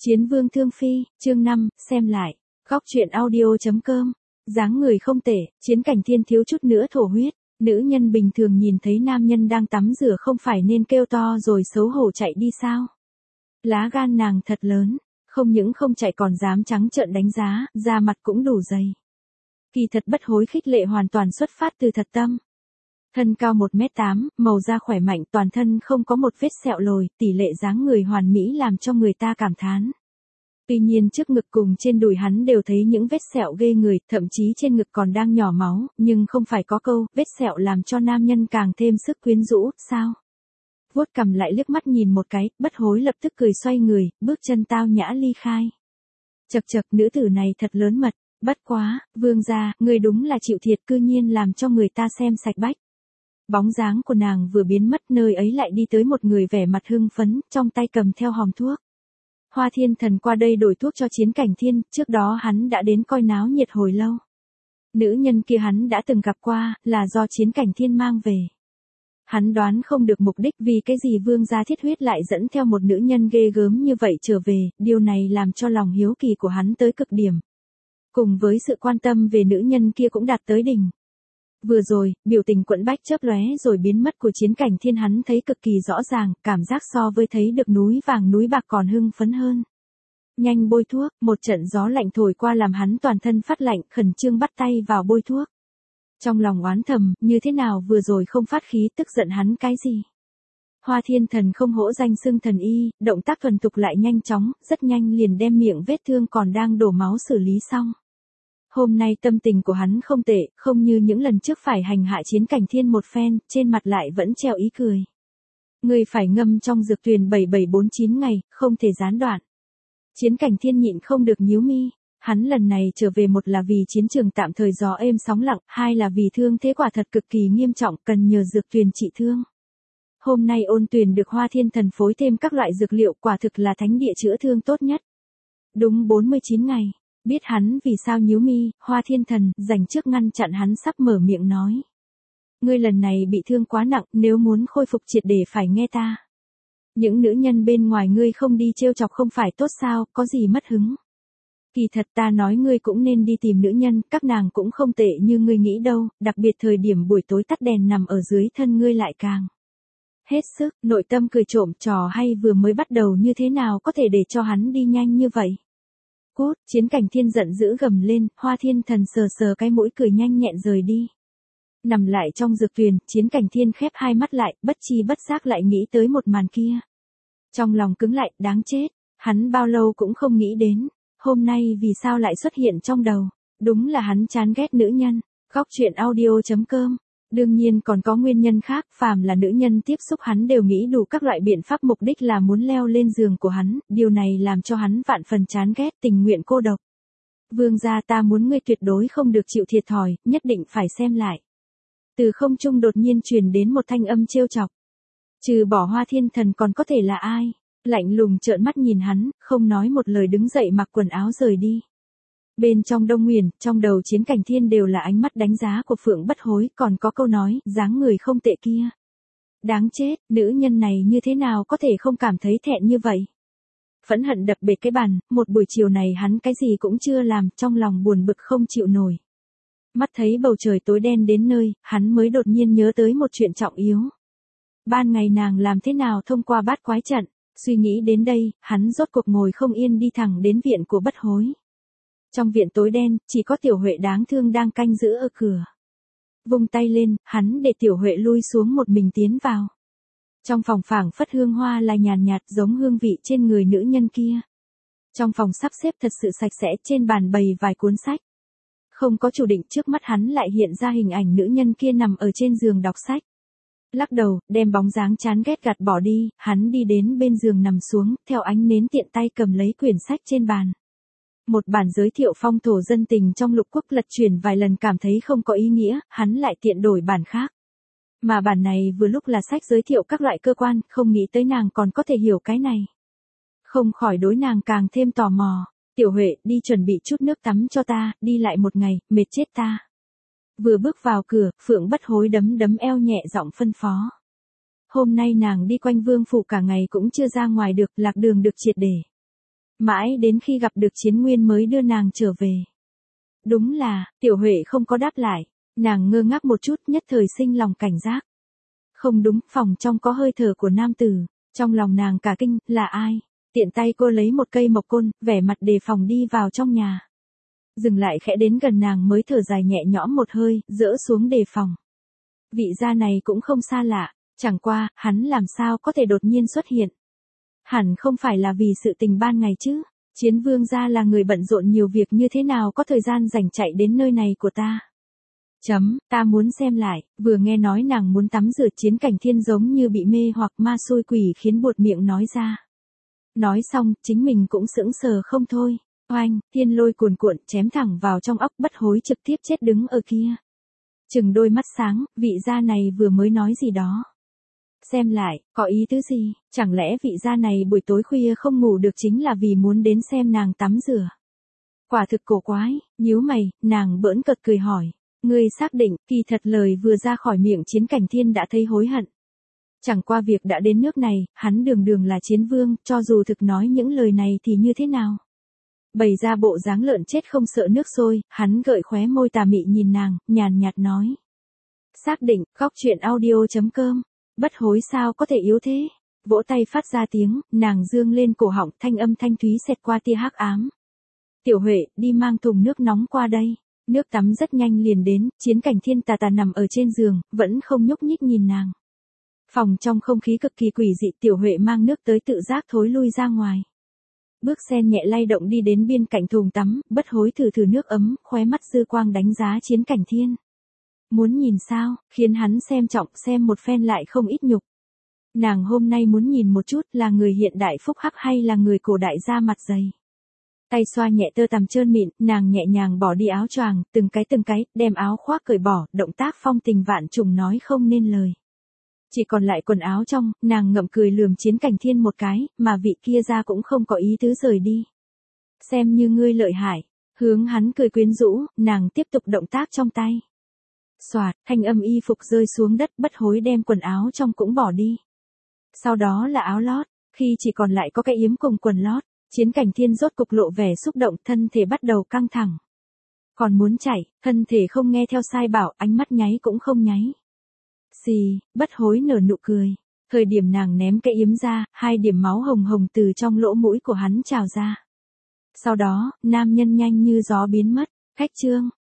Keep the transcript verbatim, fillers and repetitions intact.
Chiến vương thương phi, chương năm, xem lại. Góc truyện audio.com. Dáng người không tệ, Chiến Cảnh Thiên thiếu chút nữa thổ huyết. Nữ nhân bình thường nhìn thấy nam nhân đang tắm rửa không phải nên kêu to rồi xấu hổ chạy đi sao? Lá gan nàng thật lớn, không những không chạy còn dám trắng trợn đánh giá, da mặt cũng đủ dày. Kỳ thật Bất Hối khích lệ hoàn toàn xuất phát từ thật tâm. Thân cao một mét tám, màu da khỏe mạnh, toàn thân không có một vết sẹo lồi, tỷ lệ dáng người hoàn mỹ làm cho người ta cảm thán. Tuy nhiên trước ngực cùng trên đùi hắn đều thấy những vết sẹo ghê người, thậm chí trên ngực còn đang nhỏ máu, nhưng không phải có câu, vết sẹo làm cho nam nhân càng thêm sức quyến rũ, sao? Vuốt cằm lại liếc mắt nhìn một cái, Bất Hối lập tức cười xoay người, bước chân tao nhã ly khai. Chậc chậc, nữ tử này thật lớn mật, bất quá, vương gia, người đúng là chịu thiệt, cư nhiên làm cho người ta xem sạch bách. Bóng dáng của nàng vừa biến mất, nơi ấy lại đi tới một người vẻ mặt hưng phấn, trong tay cầm theo hòm thuốc. Hoa Thiên Thần qua đây đổi thuốc cho Chiến Cảnh Thiên, trước đó hắn đã đến coi náo nhiệt hồi lâu. Nữ nhân kia hắn đã từng gặp qua, là do Chiến Cảnh Thiên mang về. Hắn đoán không được mục đích vì cái gì vương gia thiết huyết lại dẫn theo một nữ nhân ghê gớm như vậy trở về, điều này làm cho lòng hiếu kỳ của hắn tới cực điểm. Cùng với sự quan tâm về nữ nhân kia cũng đạt tới đỉnh. Vừa rồi, biểu tình quẫn bách chớp lóe rồi biến mất của Chiến Cảnh Thiên hắn thấy cực kỳ rõ ràng, cảm giác so với thấy được núi vàng núi bạc còn hưng phấn hơn. Nhanh bôi thuốc, một trận gió lạnh thổi qua làm hắn toàn thân phát lạnh, khẩn trương bắt tay vào bôi thuốc. Trong lòng oán thầm, như thế nào vừa rồi không phát khí, tức giận hắn cái gì? Hoa Thiên Thần không hổ danh xưng thần y, động tác thuần thục lại nhanh chóng, rất nhanh liền đem miệng vết thương còn đang đổ máu xử lý xong. Hôm nay tâm tình của hắn không tệ, không như những lần trước phải hành hạ Chiến Cảnh Thiên một phen, trên mặt lại vẫn treo ý cười. Người phải ngâm trong dược tuyền bảy bảy bốn chín ngày, không thể gián đoạn. Chiến Cảnh Thiên nhịn không được nhíu mi, hắn lần này trở về một là vì chiến trường tạm thời gió êm sóng lặng, hai là vì thương thế quả thật cực kỳ nghiêm trọng, cần nhờ dược tuyền trị thương. Hôm nay ôn tuyền được Hoa Thiên Thần phối thêm các loại dược liệu, quả thực là thánh địa chữa thương tốt nhất. Đúng bốn mươi chín ngày. Biết hắn vì sao nhíu mi, Hoa Thiên Thần dành trước ngăn chặn hắn sắp mở miệng nói. Ngươi lần này bị thương quá nặng, nếu muốn khôi phục triệt để phải nghe ta. Những nữ nhân bên ngoài ngươi không đi trêu chọc không phải tốt sao, có gì mất hứng. Kỳ thật ta nói ngươi cũng nên đi tìm nữ nhân, các nàng cũng không tệ như ngươi nghĩ đâu, đặc biệt thời điểm buổi tối tắt đèn nằm ở dưới thân ngươi lại càng. Hết sức, nội tâm cười trộm, trò hay vừa mới bắt đầu như thế nào có thể để cho hắn đi nhanh như vậy. Cút, Chiến Cảnh Thiên giận dữ gầm lên, Hoa Thiên Thần sờ sờ cái mũi cười nhanh nhẹn rời đi. Nằm lại trong dược tuyền, Chiến Cảnh Thiên khép hai mắt lại, bất chi bất giác lại nghĩ tới một màn kia. Trong lòng cứng lại, đáng chết, hắn bao lâu cũng không nghĩ đến, hôm nay vì sao lại xuất hiện trong đầu, đúng là hắn chán ghét nữ nhân. Góc truyện audio.com. Đương nhiên còn có nguyên nhân khác, phàm là nữ nhân tiếp xúc hắn đều nghĩ đủ các loại biện pháp, mục đích là muốn leo lên giường của hắn, điều này làm cho hắn vạn phần chán ghét, tình nguyện cô độc. Vương gia, ta muốn ngươi tuyệt đối không được chịu thiệt thòi, nhất định phải xem lại. Từ không trung đột nhiên truyền đến một thanh âm trêu chọc. Trừ bỏ Hoa Thiên Thần còn có thể là ai? Lạnh lùng trợn mắt nhìn hắn, không nói một lời đứng dậy mặc quần áo rời đi. Bên trong Đông Nguyền, trong đầu Chiến Cảnh Thiên đều là ánh mắt đánh giá của Phượng Bất Hối, còn có câu nói, dáng người không tệ kia. Đáng chết, nữ nhân này như thế nào có thể không cảm thấy thẹn như vậy? Phẫn hận đập bể cái bàn, một buổi chiều này hắn cái gì cũng chưa làm, trong lòng buồn bực không chịu nổi. Mắt thấy bầu trời tối đen đến nơi, hắn mới đột nhiên nhớ tới một chuyện trọng yếu. Ban ngày nàng làm thế nào thông qua bát quái trận, suy nghĩ đến đây, hắn rốt cuộc ngồi không yên đi thẳng đến viện của Bất Hối. Trong viện tối đen, chỉ có Tiểu Huệ đáng thương đang canh giữ ở cửa. Vung tay lên, hắn để Tiểu Huệ lui xuống một mình tiến vào. Trong phòng phảng phất hương hoa là nhàn nhạt giống hương vị trên người nữ nhân kia. Trong phòng sắp xếp thật sự sạch sẽ, trên bàn bày vài cuốn sách. Không có chủ định, trước mắt hắn lại hiện ra hình ảnh nữ nhân kia nằm ở trên giường đọc sách. Lắc đầu, đem bóng dáng chán ghét gạt bỏ đi, hắn đi đến bên giường nằm xuống, theo ánh nến tiện tay cầm lấy quyển sách trên bàn. Một bản giới thiệu phong thổ dân tình trong lục quốc, lật chuyển vài lần cảm thấy không có ý nghĩa, hắn lại tiện đổi bản khác. Mà bản này vừa lúc là sách giới thiệu các loại cơ quan, không nghĩ tới nàng còn có thể hiểu cái này. Không khỏi đối nàng càng thêm tò mò. Tiểu Huệ, đi chuẩn bị chút nước tắm cho ta, đi lại một ngày, mệt chết ta. Vừa bước vào cửa, Phượng Bất Hối đấm đấm eo nhẹ giọng phân phó. Hôm nay nàng đi quanh vương phủ cả ngày cũng chưa ra ngoài được, lạc đường được triệt để. Mãi đến khi gặp được Chiến Nguyên mới đưa nàng trở về. Đúng là, Tiểu Huệ không có đáp lại, nàng ngơ ngác một chút nhất thời sinh lòng cảnh giác. Không đúng, phòng trong có hơi thở của nam tử, trong lòng nàng cả kinh, là ai? Tiện tay cô lấy một cây mộc côn, vẻ mặt đề phòng đi vào trong nhà. Dừng lại khẽ đến gần nàng mới thở dài nhẹ nhõm một hơi, dỡ xuống đề phòng. Vị gia này cũng không xa lạ, chẳng qua, hắn làm sao có thể đột nhiên xuất hiện. Hẳn không phải là vì sự tình ban ngày chứ, Chiến Vương gia là người bận rộn nhiều việc như thế nào có thời gian rảnh chạy đến nơi này của ta. Chấm, ta muốn xem lại, vừa nghe nói nàng muốn tắm rửa Chiến Cảnh Thiên giống như bị mê hoặc ma xui quỷ khiến buột miệng nói ra. Nói xong, chính mình cũng sững sờ không thôi, oanh, thiên lôi cuồn cuộn chém thẳng vào trong óc Bất Hối trực tiếp chết đứng ở kia. Chừng đôi mắt sáng, vị gia này vừa mới nói gì đó. Xem lại, có ý tứ gì, chẳng lẽ vị gia này buổi tối khuya không ngủ được chính là vì muốn đến xem nàng tắm rửa. Quả thực cổ quái, nhíu mày, nàng bỡn cợt cười hỏi. Ngươi xác định, kỳ thật lời vừa ra khỏi miệng Chiến Cảnh Thiên đã thấy hối hận. Chẳng qua việc đã đến nước này, hắn đường đường là chiến vương, cho dù thực nói những lời này thì như thế nào. Bày ra bộ dáng lợn chết không sợ nước sôi, hắn gợi khóe môi tà mị nhìn nàng, nhàn nhạt nói. Xác định, góc truyện audio chấm com. Bất Hối sao có thể yếu thế? Vỗ tay phát ra tiếng, nàng dương lên cổ họng, thanh âm thanh thúy xẹt qua tia hắc ám. Tiểu Huệ, đi mang thùng nước nóng qua đây. Nước tắm rất nhanh liền đến, Chiến Cảnh Thiên tà tà nằm ở trên giường, vẫn không nhúc nhích nhìn nàng. Phòng trong không khí cực kỳ quỷ dị, Tiểu Huệ mang nước tới tự giác thối lui ra ngoài. Bước sen nhẹ lay động đi đến bên cạnh thùng tắm, Bất Hối thử thử nước ấm, khóe mắt dư quang đánh giá Chiến Cảnh Thiên. Muốn nhìn sao, khiến hắn xem trọng, xem một phen lại không ít nhục. Nàng hôm nay muốn nhìn một chút là người hiện đại phúc hắc hay là người cổ đại da mặt dày. Tay xoa nhẹ tơ tằm trơn mịn, nàng nhẹ nhàng bỏ đi áo choàng, từng cái từng cái, đem áo khoác cởi bỏ, động tác phong tình vạn trùng nói không nên lời. Chỉ còn lại quần áo trong, nàng ngậm cười lườm Chiến Cảnh Thiên một cái, mà vị kia ra cũng không có ý tứ rời đi. Xem như ngươi lợi hại, hướng hắn cười quyến rũ, nàng tiếp tục động tác trong tay. Xoạt, thanh âm y phục rơi xuống đất, Bất Hối đem quần áo trong cũng bỏ đi. Sau đó là áo lót, khi chỉ còn lại có cái yếm cùng quần lót, Chiến Cảnh Thiên rốt cục lộ vẻ xúc động, thân thể bắt đầu căng thẳng. Còn muốn chạy, thân thể không nghe theo sai bảo, ánh mắt nháy cũng không nháy. Xì, Bất Hối nở nụ cười. Thời điểm nàng ném cái yếm ra, hai điểm máu hồng hồng từ trong lỗ mũi của hắn trào ra. Sau đó, nam nhân nhanh như gió biến mất. Khách trương,